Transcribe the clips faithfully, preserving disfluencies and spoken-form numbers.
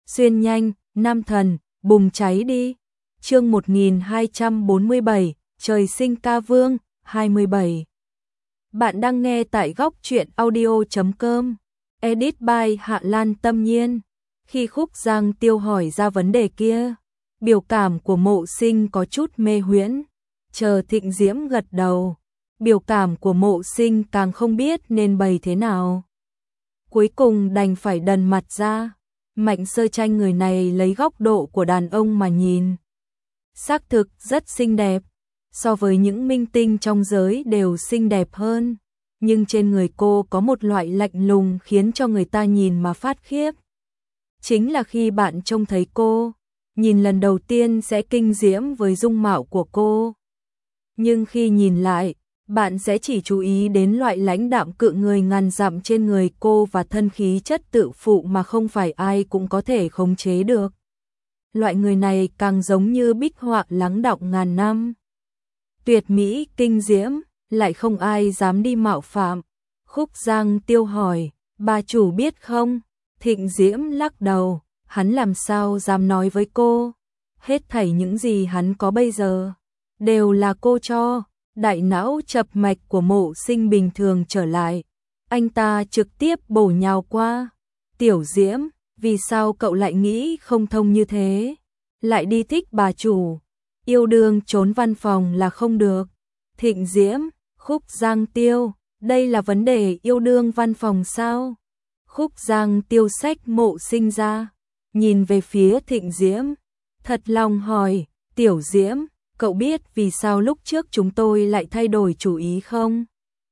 xuyên nhanh, nam thần, bùng cháy đi. Chương một nghìn hai trăm bốn mươi bảy, trời sinh ca vương, hai mươi bảy. Bạn đang nghe tại góc truyện audio chấm com. Edit by Hạ Lan Tâm Nhiên. Khi Khúc Giang Tiêu hỏi ra vấn đề kia, biểu cảm của Mộ Sinh có chút mê huyễn. Chờ Thịnh Diễm gật đầu, biểu cảm của Mộ Sinh càng không biết nên bày thế nào. Cuối cùng đành phải đần mặt ra. Mạnh Sơ Tranh người này lấy góc độ của đàn ông mà nhìn, xác thực rất xinh đẹp, so với những minh tinh trong giới đều xinh đẹp hơn, nhưng trên người cô có một loại lạnh lùng khiến cho người ta nhìn mà phát khiếp. Chính là khi bạn trông thấy cô, nhìn lần đầu tiên sẽ kinh diễm với dung mạo của cô, nhưng khi nhìn lại, bạn sẽ chỉ chú ý đến loại lãnh đạm cự người ngàn dặm trên người cô và thân khí chất tự phụ mà không phải ai cũng có thể khống chế được. Loại người này càng giống như bích họa lắng đọng ngàn năm. Tuyệt mỹ kinh diễm, lại không ai dám đi mạo phạm. Khúc Giang Tiêu hỏi, bà chủ biết không? Thịnh Diễm lắc đầu, hắn làm sao dám nói với cô? Hết thảy những gì hắn có bây giờ đều là cô cho. Đại não chập mạch của Mộ Sinh bình thường trở lại, anh ta trực tiếp bổ nhào qua. Tiểu Diễm, vì sao cậu lại nghĩ không thông như thế? Lại đi thích bà chủ, yêu đương trốn văn phòng là không được. Thịnh Diễm, Khúc Giang Tiêu, đây là vấn đề yêu đương văn phòng sao? Khúc Giang Tiêu xách Mộ Sinh ra, nhìn về phía Thịnh Diễm, thật lòng hỏi, Tiểu Diễm, cậu biết vì sao lúc trước chúng tôi lại thay đổi chủ ý không?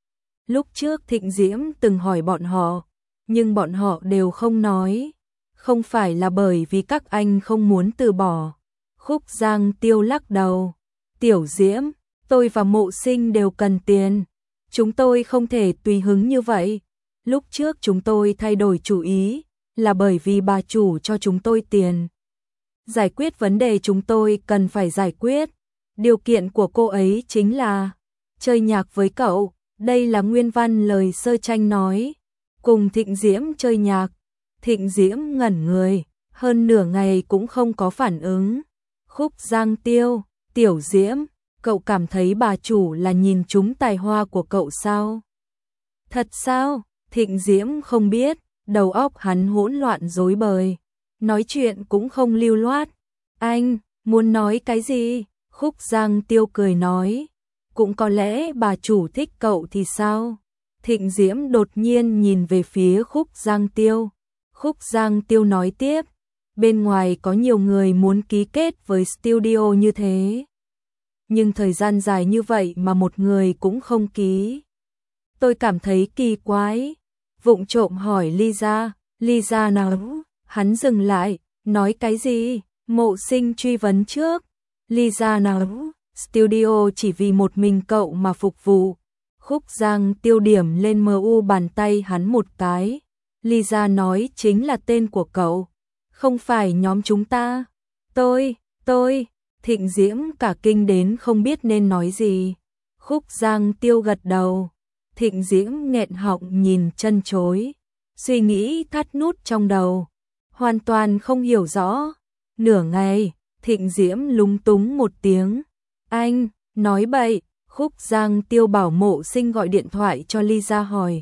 Lúc trước Thịnh Diễm từng hỏi bọn họ, nhưng bọn họ đều không nói. Không phải là bởi vì các anh không muốn từ bỏ. Khúc Giang Tiêu lắc đầu. Tiểu Diễm, tôi và Mộ Sinh đều cần tiền. Chúng tôi không thể tùy hứng như vậy. Lúc trước chúng tôi thay đổi chủ ý là bởi vì bà chủ cho chúng tôi tiền. Giải quyết vấn đề chúng tôi cần phải giải quyết. Điều kiện của cô ấy chính là chơi nhạc với cậu, đây là nguyên văn lời Sơ Tranh nói. Cùng Thịnh Diễm chơi nhạc. Thịnh Diễm ngẩn người, hơn nửa ngày cũng không có phản ứng. Khúc Giang Tiêu, Tiểu Diễm, cậu cảm thấy bà chủ là nhìn trúng tài hoa của cậu sao? Thật sao? Thịnh Diễm không biết, đầu óc hắn hỗn loạn rối bời, nói chuyện cũng không lưu loát. Anh, muốn nói cái gì? Khúc Giang Tiêu cười nói, cũng có lẽ bà chủ thích cậu thì sao? Thịnh Diễm đột nhiên nhìn về phía Khúc Giang Tiêu. Khúc Giang Tiêu nói tiếp, bên ngoài có nhiều người muốn ký kết với studio như thế. Nhưng thời gian dài như vậy mà một người cũng không ký. Tôi cảm thấy kỳ quái. Vụng trộm hỏi Lisa, Lisa nào? Hắn dừng lại, nói cái gì? Mộ Sinh truy vấn trước. Lisa nào? Studio chỉ vì một mình cậu mà phục vụ. Khúc Giang Tiêu điểm lên mờ u bàn tay hắn một cái. Lisa nói chính là tên của cậu, không phải nhóm chúng ta. Tôi, tôi, Thịnh Diễm cả kinh đến không biết nên nói gì. Khúc Giang Tiêu gật đầu. Thịnh Diễm nghẹn họng nhìn chân chối, suy nghĩ thắt nút trong đầu, hoàn toàn không hiểu rõ. Nửa ngày, Thịnh Diễm lúng túng một tiếng. Anh, nói bậy. Khúc Giang Tiêu bảo Mộ Sinh gọi điện thoại cho Lisa hỏi.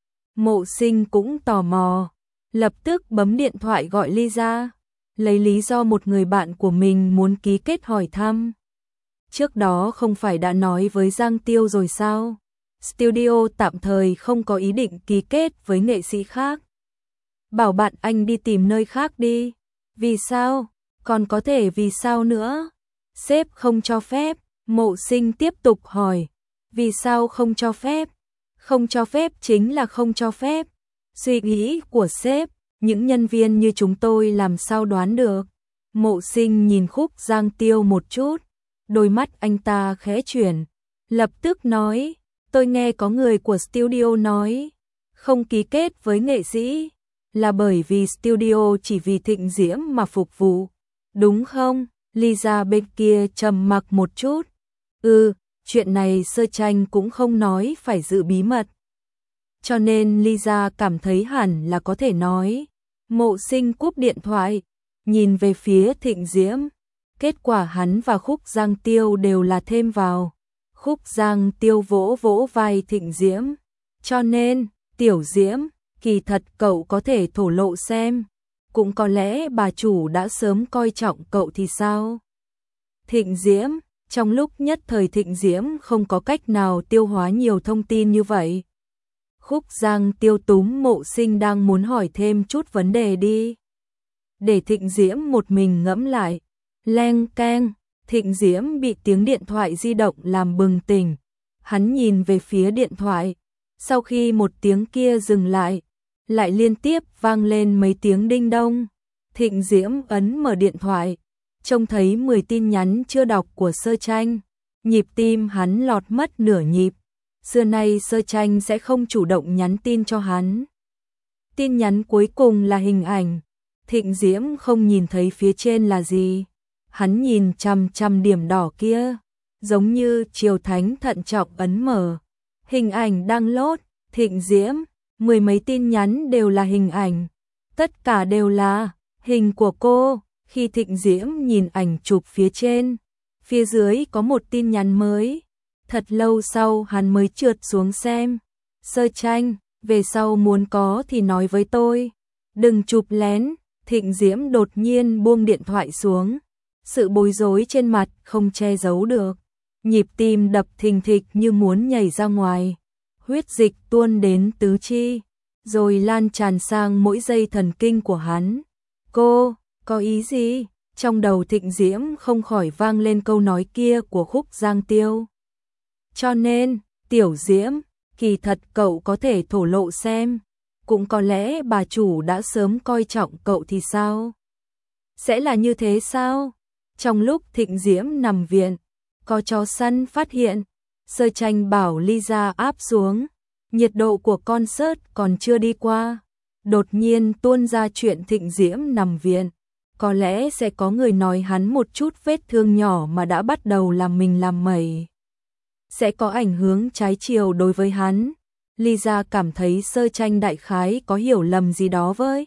Mộ Sinh cũng tò mò, lập tức bấm điện thoại gọi Lisa, lấy lý do một người bạn của mình muốn ký kết hỏi thăm. Trước đó không phải đã nói với Giang Tiêu rồi sao? Studio tạm thời không có ý định ký kết với nghệ sĩ khác. Bảo bạn anh đi tìm nơi khác đi. Vì sao? Còn có thể vì sao nữa? Sếp không cho phép. Mộ Sinh tiếp tục hỏi. Vì sao không cho phép? Không cho phép chính là không cho phép. Suy nghĩ của sếp, những nhân viên như chúng tôi làm sao đoán được. Mộ Sinh nhìn Khúc Giang Tiêu một chút, đôi mắt anh ta khẽ chuyển, lập tức nói, tôi nghe có người của studio nói, không ký kết với nghệ sĩ, là bởi vì studio chỉ vì Thịnh Diễm mà phục vụ, đúng không? Lisa bên kia trầm mặc một chút. Ừ, chuyện này Sơ Tranh cũng không nói phải giữ bí mật. Cho nên Lisa cảm thấy hẳn là có thể nói. Mộ Sinh cúp điện thoại, nhìn về phía Thịnh Diễm. Kết quả hắn và Khúc Giang Tiêu đều là thêm vào. Khúc Giang Tiêu vỗ vỗ vai Thịnh Diễm. Cho nên, Tiểu Diễm, kỳ thật cậu có thể thổ lộ xem. Cũng có lẽ bà chủ đã sớm coi trọng cậu thì sao? Thịnh Diễm, trong lúc nhất thời Thịnh Diễm không có cách nào tiêu hóa nhiều thông tin như vậy. Khúc Giang Tiêu túm Mộ Sinh đang muốn hỏi thêm chút vấn đề đi. Để Thịnh Diễm một mình ngẫm lại. Leng keng, Thịnh Diễm bị tiếng điện thoại di động làm bừng tỉnh. Hắn nhìn về phía điện thoại. Sau khi một tiếng kia dừng lại, lại liên tiếp vang lên mấy tiếng đinh đông. Thịnh Diễm ấn mở điện thoại, trông thấy mười tin nhắn chưa đọc của Sơ Tranh. Nhịp tim hắn lọt mất nửa nhịp. Xưa nay Sơ Tranh sẽ không chủ động nhắn tin cho hắn. Tin nhắn cuối cùng là hình ảnh. Thịnh Diễm không nhìn thấy phía trên là gì. Hắn nhìn chằm chằm điểm đỏ kia, giống như Triều Thánh thận trọng ấn mở. Hình ảnh đang lốt. Thịnh Diễm, mười mấy tin nhắn đều là hình ảnh. Tất cả đều là hình của cô. Khi Thịnh Diễm nhìn ảnh chụp phía trên, phía dưới có một tin nhắn mới. Thật lâu sau hắn mới trượt xuống xem. Sơ Tranh, về sau muốn có thì nói với tôi. Đừng chụp lén. Thịnh Diễm đột nhiên buông điện thoại xuống. Sự bối rối trên mặt không che giấu được. Nhịp tim đập thình thịch như muốn nhảy ra ngoài. Huyết dịch tuôn đến tứ chi, rồi lan tràn sang mỗi dây thần kinh của hắn. Cô, có ý gì? Trong đầu Thịnh Diễm không khỏi vang lên câu nói kia của Khúc Giang Tiêu. Cho nên, Tiểu Diễm, kỳ thật cậu có thể thổ lộ xem. Cũng có lẽ bà chủ đã sớm coi trọng cậu thì sao? Sẽ là như thế sao? Trong lúc Thịnh Diễm nằm viện, có chó săn phát hiện. Sơ Tranh bảo Lisa áp xuống. Nhiệt độ của concert còn chưa đi qua. Đột nhiên tuôn ra chuyện Thịnh Diễm nằm viện. Có lẽ sẽ có người nói hắn một chút vết thương nhỏ mà đã bắt đầu làm mình làm mẩy. Sẽ có ảnh hưởng trái chiều đối với hắn. Lisa cảm thấy Sơ Tranh đại khái có hiểu lầm gì đó với.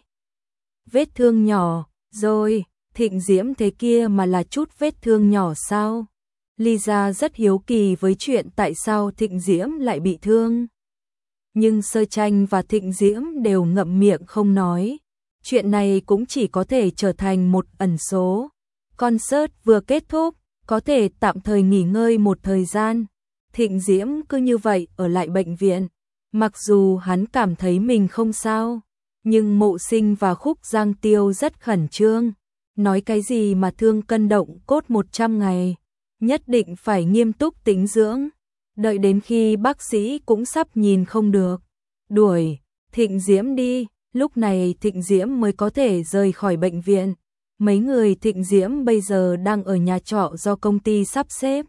Vết thương nhỏ, rồi, Thịnh Diễm thế kia mà là chút vết thương nhỏ sao? Lisa rất hiếu kỳ với chuyện tại sao Thịnh Diễm lại bị thương. Nhưng Sơ Tranh và Thịnh Diễm đều ngậm miệng không nói. Chuyện này cũng chỉ có thể trở thành một ẩn số. Concert vừa kết thúc, có thể tạm thời nghỉ ngơi một thời gian. Thịnh Diễm cứ như vậy ở lại bệnh viện. Mặc dù hắn cảm thấy mình không sao, nhưng Mộ Sinh và Khúc Giang Tiêu rất khẩn trương. Nói cái gì mà thương cân động cốt một trăm ngày. Nhất định phải nghiêm túc tĩnh dưỡng. Đợi đến khi bác sĩ cũng sắp nhìn không được. Đuổi Thịnh Diễm đi. Lúc này Thịnh Diễm mới có thể rời khỏi bệnh viện. Mấy người Thịnh Diễm bây giờ đang ở nhà trọ do công ty sắp xếp.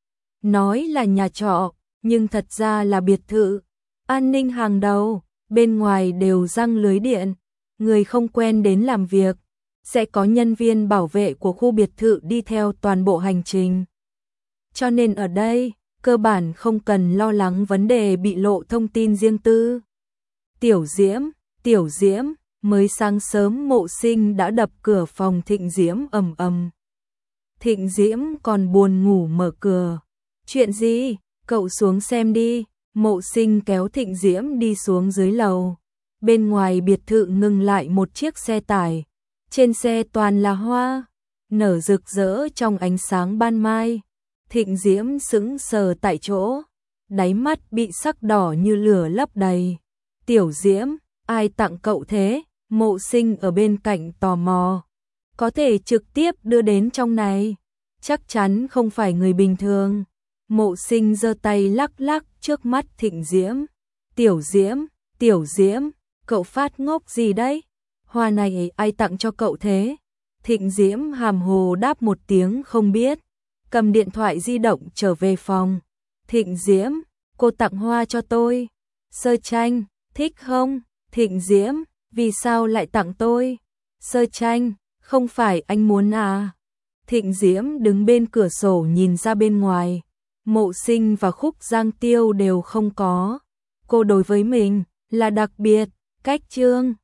Nói là nhà trọ, nhưng thật ra là biệt thự. An ninh hàng đầu, bên ngoài đều răng lưới điện. Người không quen đến làm việc. Sẽ có nhân viên bảo vệ của khu biệt thự đi theo toàn bộ hành trình. Cho nên ở đây, cơ bản không cần lo lắng vấn đề bị lộ thông tin riêng tư. Tiểu Diễm, Tiểu Diễm, mới sáng sớm Mộ Sinh đã đập cửa phòng Thịnh Diễm ầm ầm. Thịnh Diễm còn buồn ngủ mở cửa. Chuyện gì? Cậu xuống xem đi. Mộ Sinh kéo Thịnh Diễm đi xuống dưới lầu. Bên ngoài biệt thự ngừng lại một chiếc xe tải. Trên xe toàn là hoa, nở rực rỡ trong ánh sáng ban mai. Thịnh Diễm sững sờ tại chỗ, đáy mắt bị sắc đỏ như lửa lấp đầy. Tiểu Diễm, ai tặng cậu thế? Mộ Sinh ở bên cạnh tò mò. Có thể trực tiếp đưa đến trong này. Chắc chắn không phải người bình thường. Mộ Sinh giơ tay lắc lắc trước mắt Thịnh Diễm. Tiểu Diễm, Tiểu Diễm, cậu phát ngốc gì đấy? Hoa này ai tặng cho cậu thế? Thịnh Diễm hàm hồ đáp một tiếng không biết. Cầm điện thoại di động trở về phòng. Thịnh Diễm, cô tặng hoa cho tôi. Sơ Tranh, thích không? Thịnh Diễm, vì sao lại tặng tôi? Sơ Tranh, không phải anh muốn à? Thịnh Diễm đứng bên cửa sổ nhìn ra bên ngoài. Mộ Sinh và Khúc Giang Tiêu đều không có. Cô đối với mình là đặc biệt, cách trương.